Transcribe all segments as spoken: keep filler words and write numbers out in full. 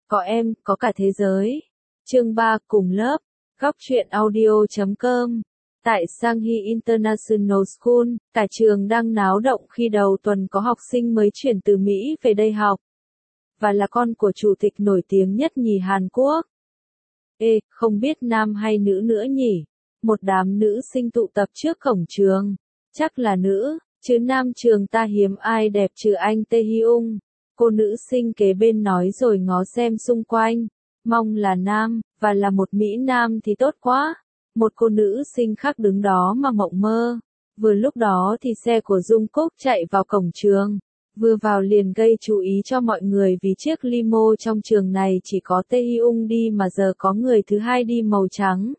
Có em, có cả thế giới. Chương ba cùng lớp. Góc truyện audio chấm com. Tại Sanghi International School, cả trường đang náo động khi đầu tuần có học sinh mới chuyển từ Mỹ về đây học. Và là con của chủ tịch nổi tiếng nhất nhì Hàn Quốc. Ê, không biết nam hay nữ nữa nhỉ? Một đám nữ sinh tụ tập trước cổng trường. Chắc là nữ, chứ nam trường ta hiếm ai đẹp trừ anh Tae Hyung. Cô nữ sinh kế bên nói rồi ngó xem xung quanh. Mong là nam, và là một Mỹ Nam thì tốt quá. Một cô nữ sinh khác đứng đó mà mộng mơ. Vừa lúc đó thì xe của Jungkook chạy vào cổng trường. Vừa vào liền gây chú ý cho mọi người vì chiếc limo trong trường này chỉ có Tae Hyung đi mà giờ có người thứ hai đi màu trắng.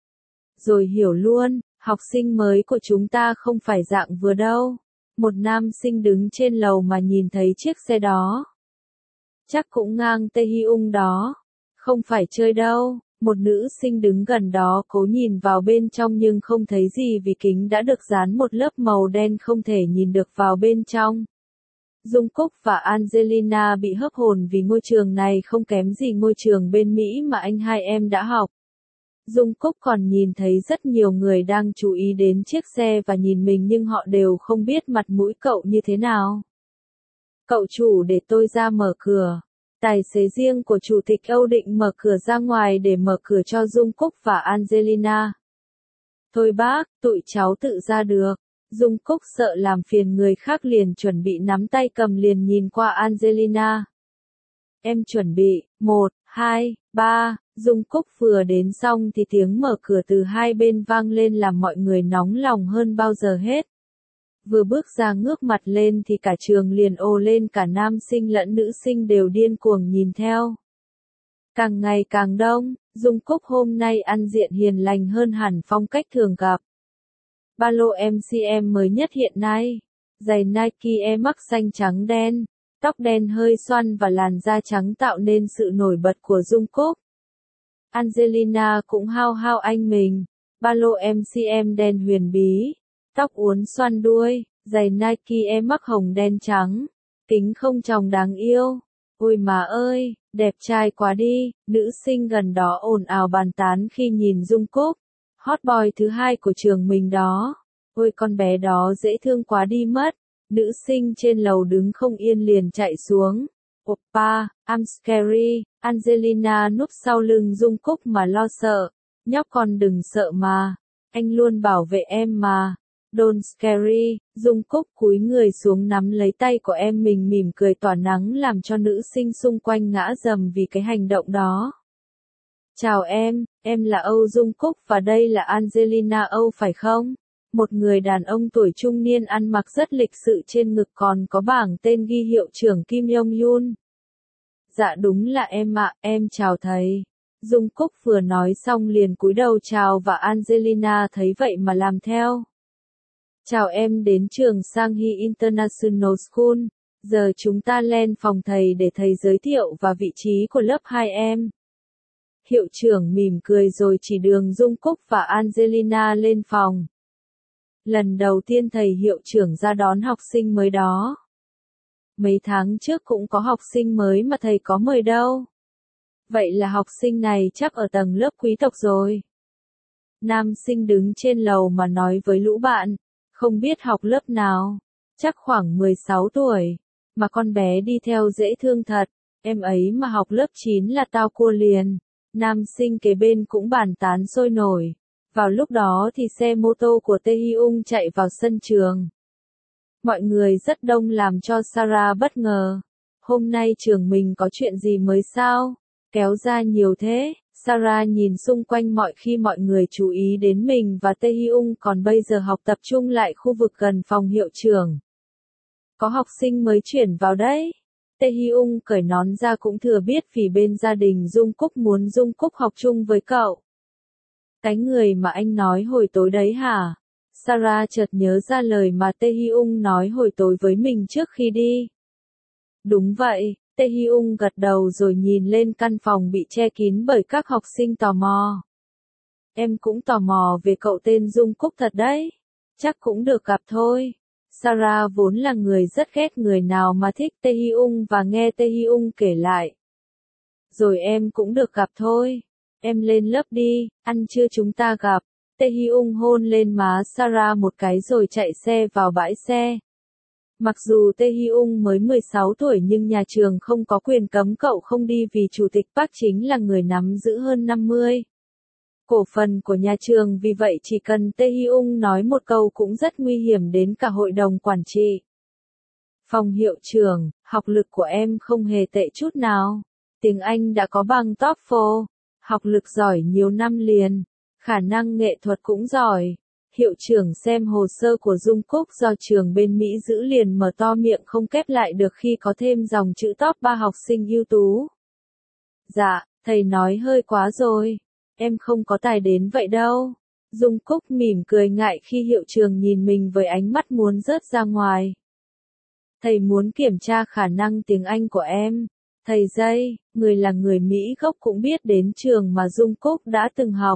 Rồi hiểu luôn, học sinh mới của chúng ta không phải dạng vừa đâu. Một nam sinh đứng trên lầu mà nhìn thấy chiếc xe đó. Chắc cũng ngang Tae Hyung đó. Không phải chơi đâu. Một nữ sinh đứng gần đó cố nhìn vào bên trong nhưng không thấy gì vì kính đã được dán một lớp màu đen không thể nhìn được vào bên trong. Jungkook và Angelina bị hớp hồn vì ngôi trường này không kém gì ngôi trường bên Mỹ mà anh hai em đã học. Jungkook còn nhìn thấy rất nhiều người đang chú ý đến chiếc xe và nhìn mình nhưng họ đều không biết mặt mũi cậu như thế nào. Cậu chủ để tôi ra mở cửa. Tài xế riêng của chủ tịch Âu định mở cửa ra ngoài để mở cửa cho Jungkook và Angelina. Thôi bác, tụi cháu tự ra được. Jungkook sợ làm phiền người khác liền chuẩn bị nắm tay cầm liền nhìn qua Angelina. Em chuẩn bị, một, hai, ba, Jungkook vừa đến xong thì tiếng mở cửa từ hai bên vang lên làm mọi người nóng lòng hơn bao giờ hết. Vừa bước ra ngước mặt lên thì cả trường liền ồ lên, cả nam sinh lẫn nữ sinh đều điên cuồng nhìn theo. Càng ngày càng đông, Jungkook hôm nay ăn diện hiền lành hơn hẳn phong cách thường gặp. Ba lô em xê em mới nhất hiện nay, giày Nike Air Max xanh trắng đen, tóc đen hơi xoăn và làn da trắng tạo nên sự nổi bật của Jungkook. Angelina cũng hao hao anh mình, ba lô em xê em đen huyền bí, tóc uốn xoăn đuôi, giày Nike Air Max hồng đen trắng, kính không tròng đáng yêu. Ôi mà ơi, đẹp trai quá đi, nữ sinh gần đó ồn ào bàn tán khi nhìn Jungkook. Hot boy thứ hai của trường mình đó. Ôi con bé đó dễ thương quá đi mất. Nữ sinh trên lầu đứng không yên liền chạy xuống. Oppa, I'm scary. Angelina núp sau lưng Jungkook mà lo sợ. Nhóc con đừng sợ mà. Anh luôn bảo vệ em mà. Don't scary. Jungkook cúi người xuống nắm lấy tay của em mình mỉm cười tỏa nắng làm cho nữ sinh xung quanh ngã rầm vì cái hành động đó. Chào em, em là Âu Jungkook và đây là Angelina Âu phải không? Một người đàn ông tuổi trung niên ăn mặc rất lịch sự, trên ngực còn có bảng tên ghi hiệu trưởng Kim Yong Yun. Dạ đúng là em ạ, em chào thầy. Jungkook vừa nói xong liền cúi đầu chào và Angelina thấy vậy mà làm theo. Chào em đến trường Sanghi International School, giờ chúng ta lên phòng thầy để thầy giới thiệu và vị trí của lớp hai em. Hiệu trưởng mỉm cười rồi chỉ đường Jungkook và Angelina lên phòng. Lần đầu tiên thầy hiệu trưởng ra đón học sinh mới đó. Mấy tháng trước cũng có học sinh mới mà thầy có mời đâu. Vậy là học sinh này chắc ở tầng lớp quý tộc rồi. Nam sinh đứng trên lầu mà nói với lũ bạn, không biết học lớp nào, chắc khoảng mười sáu tuổi, mà con bé đi theo dễ thương thật, em ấy mà học lớp chín là tao cua liền. Nam sinh kế bên cũng bàn tán sôi nổi. Vào lúc đó thì xe mô tô của Tae Hyung chạy vào sân trường. Mọi người rất đông làm cho Sarah bất ngờ. Hôm nay trường mình có chuyện gì mới sao? Kéo ra nhiều thế. Sarah nhìn xung quanh mọi khi mọi người chú ý đến mình và Tae Hyung còn bây giờ học tập trung lại khu vực gần phòng hiệu trưởng. Có học sinh mới chuyển vào đấy. Tae Hyung cởi nón ra cũng thừa biết vì bên gia đình Jungkook muốn Jungkook học chung với cậu. Cái người mà anh nói hồi tối đấy hả? Sarah chợt nhớ ra lời mà Tae Hyung nói hồi tối với mình trước khi đi. Đúng vậy, Tae Hyung gật đầu rồi nhìn lên căn phòng bị che kín bởi các học sinh tò mò. Em cũng tò mò về cậu tên Jungkook thật đấy. Chắc cũng được gặp thôi. Sarah vốn là người rất ghét người nào mà thích Tae Hyung và nghe Tae Hyung kể lại. rồi em cũng được gặp thôi. Em lên lớp đi, ăn trưa chúng ta gặp. Tae-hyung hôn lên má Sarah một cái rồi chạy xe vào bãi xe. Mặc dù Tae-hyung mới mười sáu tuổi nhưng nhà trường không có quyền cấm cậu không đi vì Chủ tịch Park chính là người nắm giữ hơn năm mươi cổ phần của nhà trường, vì vậy chỉ cần Tae-hyung nói một câu cũng rất nguy hiểm đến cả hội đồng quản trị. Phòng hiệu trưởng, học lực của em không hề tệ chút nào. Tiếng Anh đã có bằng TOEFL, học lực giỏi nhiều năm liền, khả năng nghệ thuật cũng giỏi. Hiệu trưởng xem hồ sơ của Dung Cúc do trường bên Mỹ giữ liền mở to miệng không khép lại được khi có thêm dòng chữ top ba học sinh ưu tú. Dạ, thầy nói hơi quá rồi. Em không có tài đến vậy đâu. Dung Cúc mỉm cười ngại khi hiệu trưởng nhìn mình với ánh mắt muốn rớt ra ngoài. Thầy muốn kiểm tra khả năng tiếng Anh của em. Thầy Dây, người là người Mỹ gốc cũng biết đến trường mà Dung Cúc đã từng học.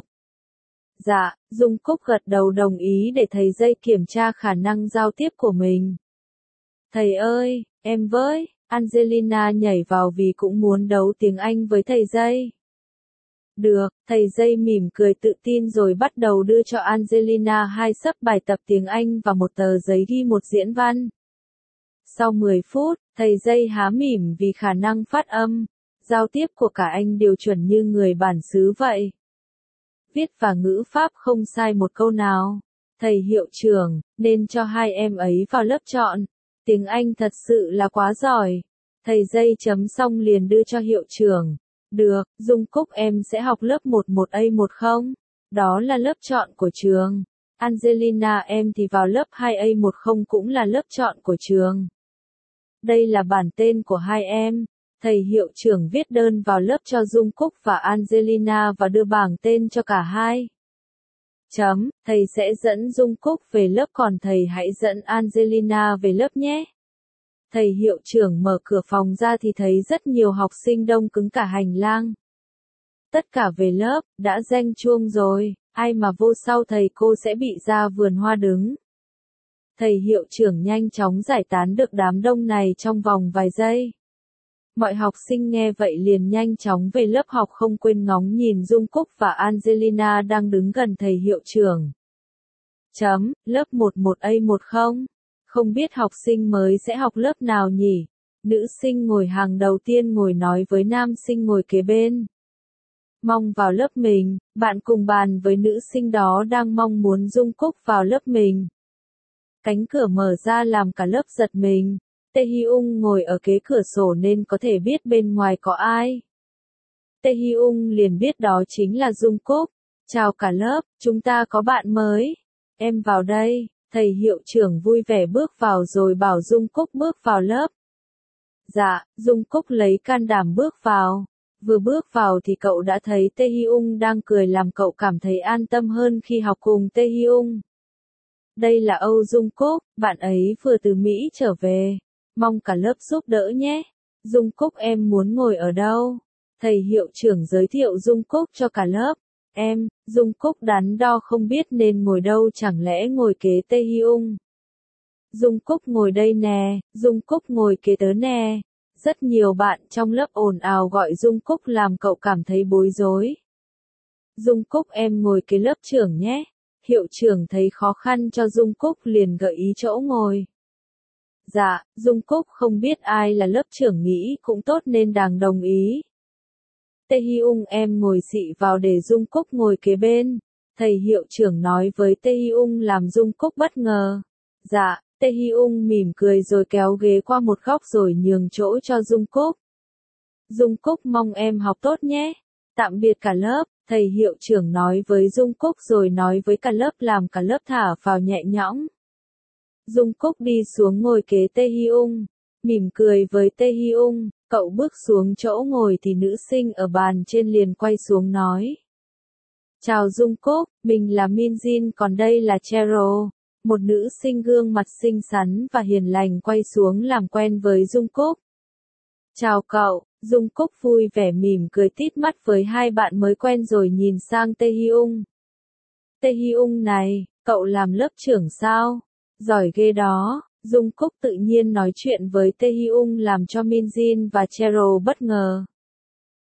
Dạ, Dung Cúc gật đầu đồng ý để thầy Dây kiểm tra khả năng giao tiếp của mình. Thầy ơi, em với, Angelina nhảy vào vì cũng muốn đấu tiếng Anh với thầy Dây. Được, thầy Dây mỉm cười tự tin rồi bắt đầu đưa cho Angelina hai xấp bài tập tiếng Anh và một tờ giấy ghi một diễn văn. Sau mười phút, thầy Dây há mỉm vì khả năng phát âm, giao tiếp của cả anh đều chuẩn như người bản xứ vậy. Viết và ngữ pháp không sai một câu nào. Thầy hiệu trưởng, nên cho hai em ấy vào lớp chọn. Tiếng Anh thật sự là quá giỏi. Thầy Dây chấm xong liền đưa cho hiệu trưởng. Được, Dung Cúc em sẽ học lớp một một A một không? Đó là lớp chọn của trường. Angelina em thì vào lớp hai A một không cũng là lớp chọn của trường. Đây là bản tên của hai em. Thầy hiệu trưởng viết đơn vào lớp cho Dung Cúc và Angelina và đưa bảng tên cho cả hai. Chấm, thầy sẽ dẫn Dung Cúc về lớp còn thầy hãy dẫn Angelina về lớp nhé. Thầy hiệu trưởng mở cửa phòng ra thì thấy rất nhiều học sinh đông cứng cả hành lang. Tất cả về lớp, đã reng chuông rồi, ai mà vô sau thầy cô sẽ bị ra vườn hoa đứng. Thầy hiệu trưởng nhanh chóng giải tán được đám đông này trong vòng vài giây. Mọi học sinh nghe vậy liền nhanh chóng về lớp học không quên ngóng nhìn Dung Cúc và Angelina đang đứng gần thầy hiệu trưởng. Chấm, lớp một một A một không? Không biết học sinh mới sẽ học lớp nào nhỉ? Nữ sinh ngồi hàng đầu tiên ngồi nói với nam sinh ngồi kế bên. Mong vào lớp mình, bạn cùng bàn với nữ sinh đó đang mong muốn Dung Cúc vào lớp mình. Cánh cửa mở ra làm cả lớp giật mình. Tae-hyung ngồi ở kế cửa sổ nên có thể biết bên ngoài có ai. Tae-hyung liền biết đó chính là Dung Cúc. Chào cả lớp, chúng ta có bạn mới. Em vào đây, thầy hiệu trưởng vui vẻ bước vào rồi bảo Dung Cúc bước vào lớp. Dạ, Dung Cúc lấy can đảm bước vào. Vừa bước vào thì cậu đã thấy Tae-hyung đang cười làm cậu cảm thấy an tâm hơn khi học cùng Tae-hyung. Đây là Âu Dung Cúc, bạn ấy vừa từ Mỹ trở về. Mong cả lớp giúp đỡ nhé. Dung Cúc em muốn ngồi ở đâu? Thầy hiệu trưởng giới thiệu Dung Cúc cho cả lớp. Em, Dung Cúc đắn đo không biết nên ngồi đâu, chẳng lẽ ngồi kế Tae-hyung. Dung Cúc ngồi đây nè, Dung Cúc ngồi kế tớ nè. Rất nhiều bạn trong lớp ồn ào gọi Dung Cúc làm cậu cảm thấy bối rối. Dung Cúc em ngồi kế lớp trưởng nhé. Hiệu trưởng thấy khó khăn cho Dung Cúc liền gợi ý chỗ ngồi. Dạ, Dung Cúc không biết ai là lớp trưởng nghĩ cũng tốt nên đàng đồng ý. Tae-hyung em ngồi xị vào để Dung Cúc ngồi kế bên. Thầy hiệu trưởng nói với Tae-hyung làm Dung Cúc bất ngờ. Dạ, Tae-hyung mỉm cười rồi kéo ghế qua một góc rồi nhường chỗ cho Dung Cúc. Dung Cúc mong em học tốt nhé. Tạm biệt cả lớp, thầy hiệu trưởng nói với Dung Cúc rồi nói với cả lớp làm cả lớp thả vào nhẹ nhõm. Dung Cúc đi xuống ngồi kế Tae-hyung, mỉm cười với Tae-hyung, cậu bước xuống chỗ ngồi thì nữ sinh ở bàn trên liền quay xuống nói. Chào Dung Cúc, mình là Minjin còn đây là Cheryl. Một nữ sinh gương mặt xinh xắn và hiền lành quay xuống làm quen với Dung Cúc. Chào cậu, Dung Cúc vui vẻ mỉm cười tít mắt với hai bạn mới quen rồi nhìn sang Tae-hyung. Tae-hyung này, cậu làm lớp trưởng sao? Giỏi ghê đó, Dung Cúc tự nhiên nói chuyện với Tae-hyung làm cho Minjin và Cheryl bất ngờ.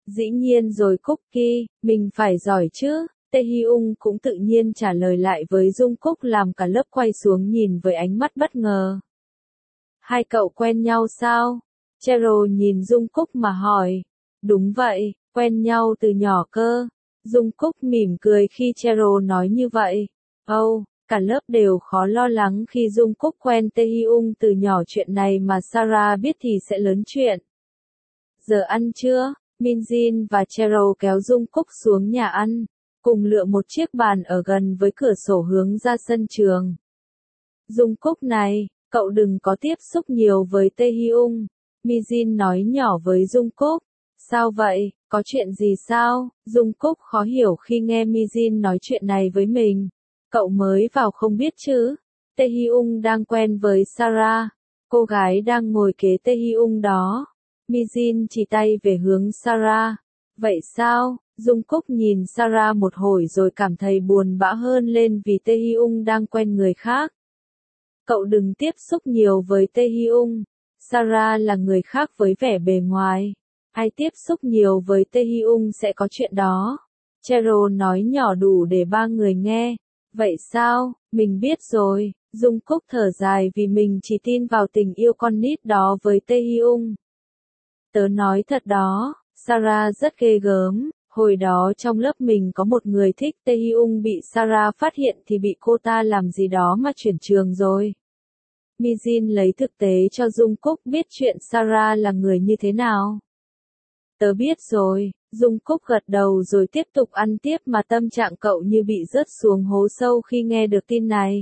Dĩ nhiên rồi Cookie, mình phải giỏi chứ. Taehyung cũng tự nhiên trả lời lại với Jungkook làm cả lớp quay xuống nhìn với ánh mắt bất ngờ. Hai cậu quen nhau sao? Cheryl nhìn Jungkook mà hỏi. Đúng vậy, quen nhau từ nhỏ cơ. Jungkook mỉm cười khi Cheryl nói như vậy. Oh, cả lớp đều khó lo lắng khi Jungkook quen Taehyung từ nhỏ, chuyện này mà Sarah biết thì sẽ lớn chuyện. Giờ ăn trưa, Minjin và Cheryl kéo Jungkook xuống nhà ăn, cùng lựa một chiếc bàn ở gần với cửa sổ hướng ra sân trường. Jungkook này, cậu đừng có tiếp xúc nhiều với Taehyung, Minjin nói nhỏ với Jungkook. Sao vậy, có chuyện gì sao? Jungkook khó hiểu khi nghe Minjin nói chuyện này với mình. Cậu mới vào không biết chứ. Taehyung đang quen với Sarah, cô gái đang ngồi kế Taehyung đó. Minjin chỉ tay về hướng Sarah. Vậy sao? Jungkook nhìn Sarah một hồi rồi cảm thấy buồn bã hơn lên vì Taehyung đang quen người khác. Cậu đừng tiếp xúc nhiều với Taehyung. Sarah là người khác với vẻ bề ngoài. Ai tiếp xúc nhiều với Taehyung sẽ có chuyện đó. Cheryl nói nhỏ đủ để ba người nghe. Vậy sao? Mình biết rồi. Jungkook thở dài vì mình chỉ tin vào tình yêu con nít đó với Taehyung. Tớ nói thật đó, Sarah rất ghê gớm. Hồi đó trong lớp mình có một người thích Taehyung, bị Sarah phát hiện thì bị cô ta làm gì đó mà chuyển trường rồi. Minjin lấy thực tế cho Jungkook biết chuyện Sarah là người như thế nào. Tớ biết rồi. Jungkook gật đầu rồi tiếp tục ăn tiếp mà tâm trạng cậu như bị rớt xuống hố sâu khi nghe được tin này.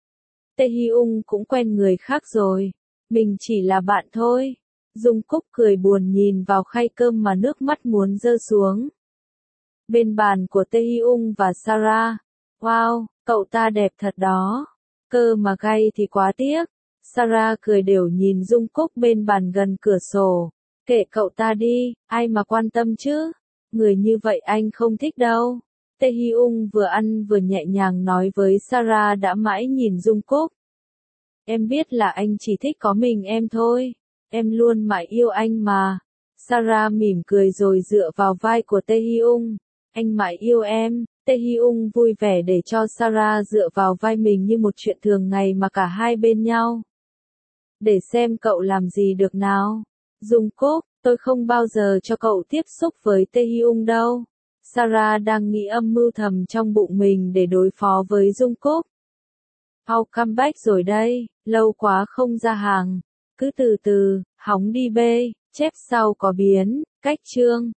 Taehyung cũng quen người khác rồi. Mình chỉ là bạn thôi. Jungkook cười buồn nhìn vào khay cơm mà nước mắt muốn rơi xuống. Bên bàn của Taehyung và Sarah. Wow, cậu ta đẹp thật đó. Cơ mà gay thì quá tiếc. Sarah cười đều nhìn Jungkook bên bàn gần cửa sổ. Kệ cậu ta đi, ai mà quan tâm chứ. Người như vậy anh không thích đâu. Taehyung vừa ăn vừa nhẹ nhàng nói với Sarah đã mãi nhìn Jungkook. Em biết là anh chỉ thích có mình em thôi. Em luôn mãi yêu anh mà. Sarah mỉm cười rồi dựa vào vai của Taehyung. Anh mãi yêu em. Taehyung vui vẻ để cho Sarah dựa vào vai mình như một chuyện thường ngày mà cả hai bên nhau. Để xem cậu làm gì được nào. Jungkook, tôi không bao giờ cho cậu tiếp xúc với Taehyung đâu. Sarah đang nghĩ âm mưu thầm trong bụng mình để đối phó với Jungkook. How comeback rồi đây, lâu quá không ra hàng. Cứ từ từ, hóng đi bê, chép sau có biến, cách chương.